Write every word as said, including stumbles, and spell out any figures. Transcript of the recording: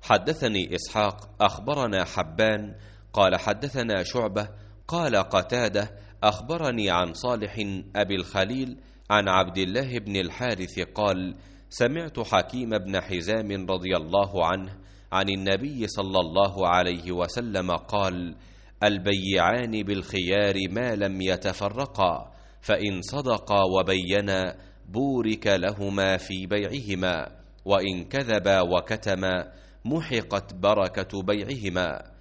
حدثني إسحاق أخبرنا حبان قال حدثنا شعبة قال قتادة أخبرني عن صالح أبي الخليل عن عبد الله بن الحارث قال سمعت حكيم بن حزام رضي الله عنه عن النبي صلى الله عليه وسلم قال البيعان بالخيار ما لم يتفرقا فإن صدقا وبينا بورك لهما في بيعهما وإن كذبا وكتما محقت بركة بيعهما.